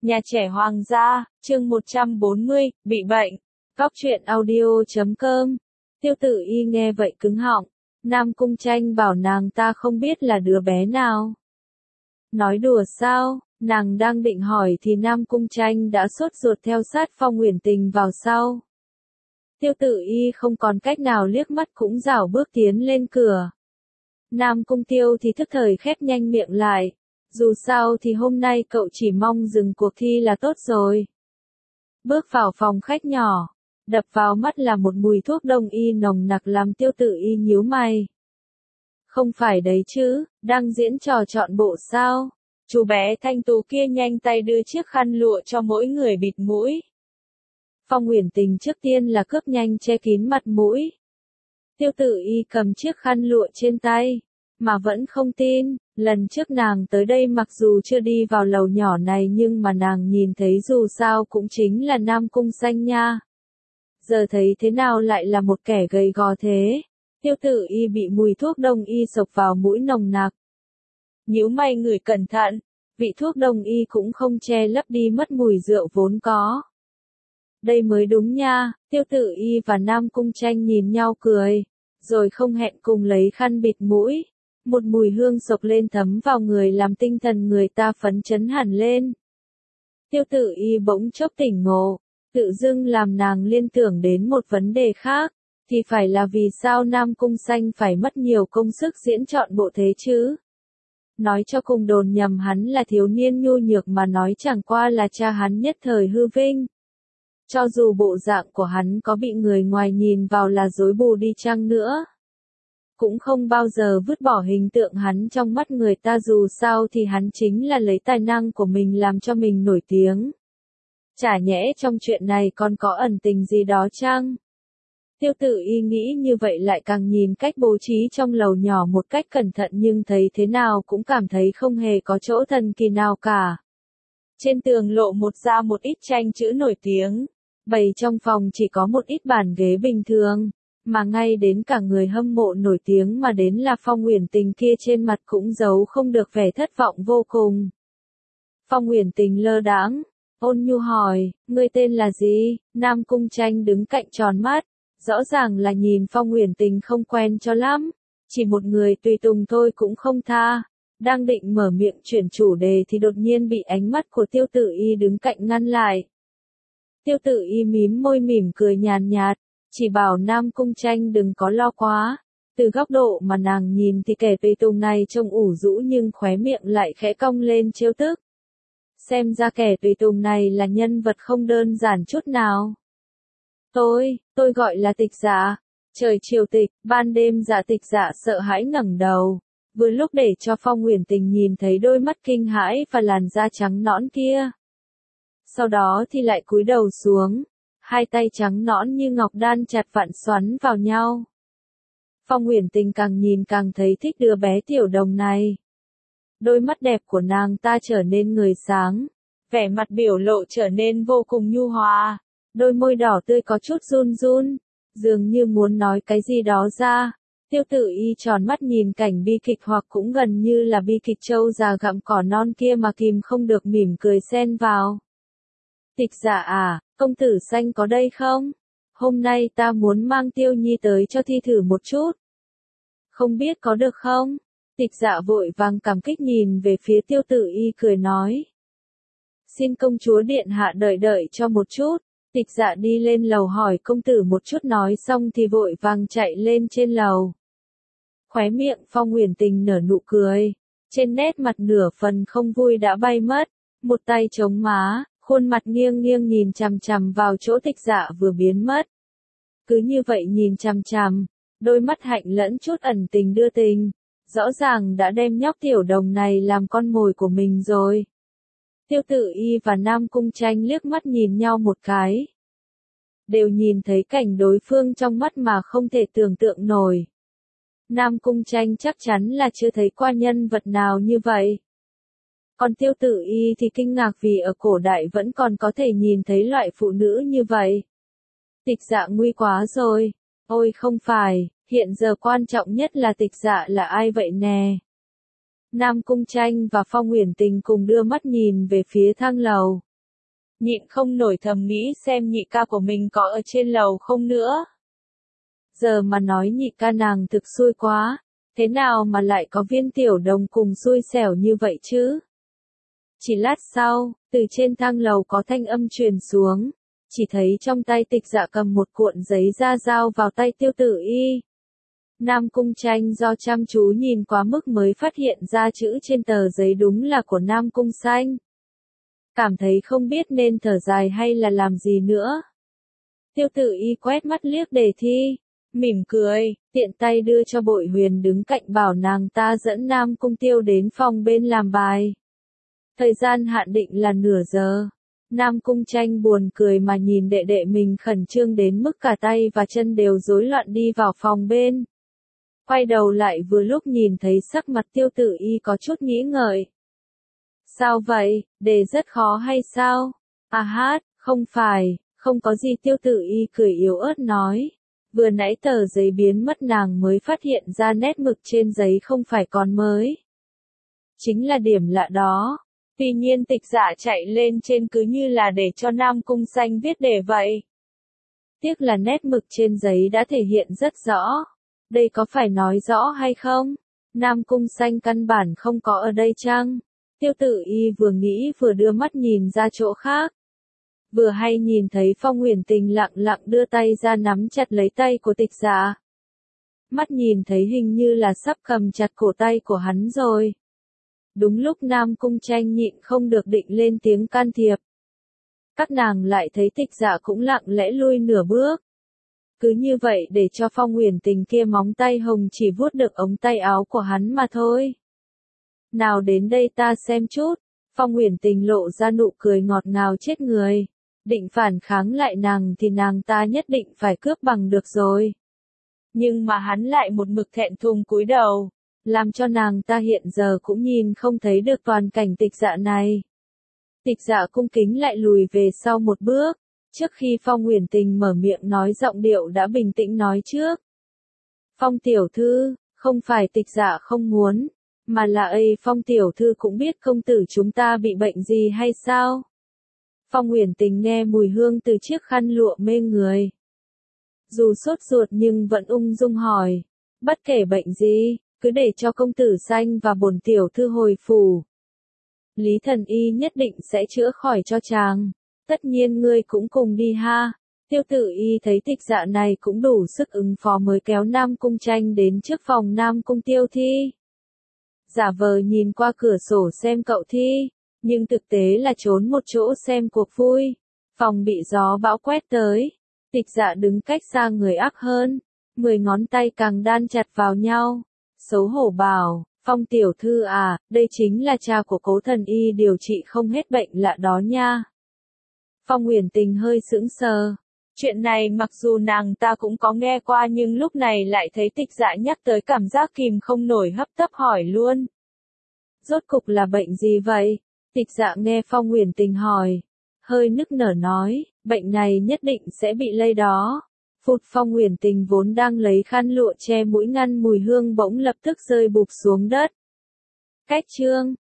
Nhà trẻ Hoàng gia, chương 140, bị bệnh. Góc truyện audio.com. Tiêu Tử Y nghe vậy cứng họng. Nam Cung Tranh bảo nàng ta không biết là đứa bé nào. Nói đùa sao, nàng đang định hỏi thì Nam Cung Tranh đã sốt ruột theo sát Phong Uyển Tình vào sau. Tiêu Tử Y không còn cách nào liếc mắt cũng rảo bước tiến lên cửa. Nam Cung Tiêu thì thức thời khép nhanh miệng lại. Dù sao thì hôm nay cậu chỉ mong dừng cuộc thi là tốt rồi. Bước vào phòng khách nhỏ, đập vào mắt là một mùi thuốc đông y nồng nặc làm Tiêu Tử Y nhíu mày. Không phải đấy chứ, đang diễn trò chọn bộ sao? Chú bé thanh tú kia nhanh tay đưa chiếc khăn lụa cho mỗi người bịt mũi. Phong Uyển Tình trước tiên là cướp nhanh che kín mặt mũi. Tiêu Tử Y cầm chiếc khăn lụa trên tay, mà vẫn không tin. Lần trước nàng tới đây mặc dù chưa đi vào lầu nhỏ này nhưng mà nàng nhìn thấy dù sao cũng chính là Nam Cung Xanh nha. Giờ thấy thế nào lại là một kẻ gầy gò thế? Tiêu Tử Y bị mùi thuốc đông y xộc vào mũi nồng nặc. Nhíu mày ngửi cẩn thận, vị thuốc đông y cũng không che lấp đi mất mùi rượu vốn có. Đây mới đúng nha, Tiêu Tử Y và Nam Cung Tranh nhìn nhau cười, rồi không hẹn cùng lấy khăn bịt mũi. Một mùi hương sộc lên thấm vào người làm tinh thần người ta phấn chấn hẳn lên. Tiêu Tử Y bỗng chốc tỉnh ngộ, tự dưng làm nàng liên tưởng đến một vấn đề khác, thì phải là vì sao Nam Cung Xanh phải mất nhiều công sức diễn chọn bộ thế chứ? Nói cho cùng đồn nhầm hắn là thiếu niên nhu nhược mà nói chẳng qua là cha hắn nhất thời hư vinh. Cho dù bộ dạng của hắn có bị người ngoài nhìn vào là dối bù đi chăng nữa, cũng không bao giờ vứt bỏ hình tượng hắn trong mắt người ta, dù sao thì hắn chính là lấy tài năng của mình làm cho mình nổi tiếng. Chả nhẽ trong chuyện này còn có ẩn tình gì đó chăng? Tiêu Tử Y nghĩ như vậy lại càng nhìn cách bố trí trong lầu nhỏ một cách cẩn thận nhưng thấy thế nào cũng cảm thấy không hề có chỗ thần kỳ nào cả. Trên tường lộ một ra một ít tranh chữ nổi tiếng, bày trong phòng chỉ có một ít bàn ghế bình thường. Mà ngay đến cả người hâm mộ nổi tiếng mà đến là Phong Uyển Tình kia trên mặt cũng giấu không được vẻ thất vọng vô cùng. Phong Uyển Tình lơ đãng, ôn nhu hỏi, ngươi tên là gì? Nam Cung Tranh đứng cạnh tròn mắt, rõ ràng là nhìn Phong Uyển Tình không quen cho lắm, chỉ một người tùy tùng thôi cũng không tha. Đang định mở miệng chuyển chủ đề thì đột nhiên bị ánh mắt của Tiêu Tử Y đứng cạnh ngăn lại. Tiêu Tử Y mím môi mỉm cười nhàn nhạt. Chỉ bảo Nam Cung Tranh đừng có lo quá. Từ góc độ mà nàng nhìn thì kẻ tùy tùng này trông ủ rũ nhưng khóe miệng lại khẽ cong lên trêu tức. Xem ra kẻ tùy tùng này là nhân vật không đơn giản chút nào. Tôi gọi là Tịch Dạ. Trời chiều tịch, ban đêm Dạ Tịch Dạ sợ hãi ngẩng đầu. Vừa lúc để cho Phong Uyển Tình nhìn thấy đôi mắt kinh hãi và làn da trắng nõn kia. Sau đó thì lại cúi đầu xuống. Hai tay trắng nõn như ngọc đan chặt vặn xoắn vào nhau. Phong Uyển Tình càng nhìn càng thấy thích đứa bé tiểu đồng này. Đôi mắt đẹp của nàng ta trở nên ngời sáng, vẻ mặt biểu lộ trở nên vô cùng nhu hòa, đôi môi đỏ tươi có chút run run, dường như muốn nói cái gì đó ra. Tiêu Tử Y tròn mắt nhìn cảnh bi kịch hoặc cũng gần như là bi kịch trâu già gặm cỏ non kia mà kìm không được mỉm cười xen vào. Tịch Dạ à, công tử Xanh có đây không? Hôm nay ta muốn mang Tiêu Nhi tới cho thi thử một chút. Không biết có được không? Tịch Dạ vội vàng cảm kích nhìn về phía Tiêu Tử Y cười nói. Xin công chúa điện hạ đợi cho một chút. Tịch Dạ đi lên lầu hỏi công tử một chút nói xong thì vội vàng chạy lên trên lầu. Khóe miệng Phong Uyển Tình nở nụ cười. Trên nét mặt nửa phần không vui đã bay mất. Một tay chống má. Khuôn mặt nghiêng nghiêng nhìn chằm chằm vào chỗ Tịch Dạ vừa biến mất. Cứ như vậy nhìn chằm chằm, đôi mắt hạnh lẫn chút ẩn tình đưa tình, rõ ràng đã đem nhóc tiểu đồng này làm con mồi của mình rồi. Tiêu Tử Y và Nam Cung Tranh liếc mắt nhìn nhau một cái. Đều nhìn thấy cảnh đối phương trong mắt mà không thể tưởng tượng nổi. Nam Cung Tranh chắc chắn là chưa thấy qua nhân vật nào như vậy. Còn Tiêu Tử Y thì kinh ngạc vì ở cổ đại vẫn còn có thể nhìn thấy loại phụ nữ như vậy. Tịch Dạ nguy quá rồi. Ôi không phải, hiện giờ quan trọng nhất là Tịch Dạ là ai vậy nè? Nam Cung Tranh và Phong Uyển Tình cùng đưa mắt nhìn về phía thang lầu. nhịn không nổi thầm nghĩ xem nhị ca của mình có ở trên lầu không nữa. Giờ mà nói nhị ca nàng thực xui quá, thế nào mà lại có Viên Tiểu Đồng cùng xui xẻo như vậy chứ? Chỉ lát sau, từ trên thang lầu có thanh âm truyền xuống, chỉ thấy trong tay Tịch Dạ cầm một cuộn giấy da giao vào tay Tiêu Tử Y. Nam Cung Tranh do chăm chú nhìn quá mức mới phát hiện ra chữ trên tờ giấy đúng là của Nam Cung Xanh. Cảm thấy không biết nên thở dài hay là làm gì nữa. Tiêu Tử Y quét mắt liếc đề thi, mỉm cười, tiện tay đưa cho Bội Huyền đứng cạnh bảo nàng ta dẫn Nam Cung Tiêu đến phòng bên làm bài. Thời gian hạn định là nửa giờ. Nam Cung Tranh buồn cười mà nhìn đệ đệ mình khẩn trương đến mức cả tay và chân đều rối loạn đi vào phòng bên. Quay đầu lại vừa lúc nhìn thấy sắc mặt Tiêu Tử Y có chút nghĩ ngợi. Sao vậy, đề rất khó hay sao? À hát, không phải, không có gì. Tiêu Tử Y cười yếu ớt nói. Vừa nãy tờ giấy biến mất nàng mới phát hiện ra nét mực trên giấy không phải còn mới. Chính là điểm lạ đó. Tuy nhiên Tịch Dạ chạy lên trên cứ như là để cho Nam Cung Xanh viết đề vậy. Tiếc là nét mực trên giấy đã thể hiện rất rõ. Đây có phải nói rõ hay không? Nam Cung Xanh căn bản không có ở đây chăng? Tiêu Tử Y vừa nghĩ vừa đưa mắt nhìn ra chỗ khác. Vừa hay nhìn thấy Phong Huyền Tình lặng lặng đưa tay ra nắm chặt lấy tay của Tịch Dạ. Mắt nhìn thấy hình như là sắp cầm chặt cổ tay của hắn rồi. Đúng lúc Nam Cung Tranh nhịn không được định lên tiếng can thiệp. Các nàng lại thấy Tịch Dạ cũng lặng lẽ lui nửa bước. Cứ như vậy để cho Phong Huyền Tình kia móng tay hồng chỉ vuốt được ống tay áo của hắn mà thôi. Nào đến đây ta xem chút. Phong Huyền Tình lộ ra nụ cười ngọt ngào chết người. Định phản kháng lại nàng thì nàng ta nhất định phải cướp bằng được rồi. Nhưng mà hắn lại một mực thẹn thùng cúi đầu, làm cho nàng ta hiện giờ cũng nhìn không thấy được toàn cảnh Tịch Dạ này. Tịch Dạ cung kính lại lùi về sau một bước, trước khi Phong Huyền Tình mở miệng nói giọng điệu đã bình tĩnh nói trước. Phong tiểu thư, không phải Tịch Dạ không muốn, mà là Phong tiểu thư cũng biết công tử chúng ta bị bệnh gì hay sao? Phong Huyền Tình nghe mùi hương từ chiếc khăn lụa mê người. Dù sốt ruột nhưng vẫn ung dung hỏi, bất kể bệnh gì, cứ để cho công tử Xanh và bổn tiểu thư hồi phủ. Lý Thần Y nhất định sẽ chữa khỏi cho chàng, tất nhiên ngươi cũng cùng đi ha. Tiêu Tử Y thấy Tịch Dạ này cũng đủ sức ứng phó mới kéo Nam Cung Tranh đến trước phòng Nam Cung Tiêu thi. Giả vờ nhìn qua cửa sổ xem cậu thi, nhưng thực tế là trốn một chỗ xem cuộc vui. Phòng bị gió bão quét tới, Tịch Dạ đứng cách xa người ác hơn, 10 ngón tay càng đan chặt vào nhau. Xấu hổ bảo, Phong tiểu thư à, đây chính là cha của Cố Thần Y điều trị không hết bệnh lạ đó nha. Phong Huyền Tình hơi sững sờ. Chuyện này mặc dù nàng ta cũng có nghe qua nhưng lúc này lại thấy Tịch Dạ nhắc tới cảm giác kìm không nổi hấp tấp hỏi luôn. Rốt cục là bệnh gì vậy? Tịch Dạ nghe Phong Huyền Tình hỏi, hơi nức nở nói, bệnh này nhất định sẽ bị lây đó. Phụt. Phong Huyền Tình vốn đang lấy khăn lụa che mũi ngăn mùi hương bỗng lập tức rơi bụp xuống đất. Cách chương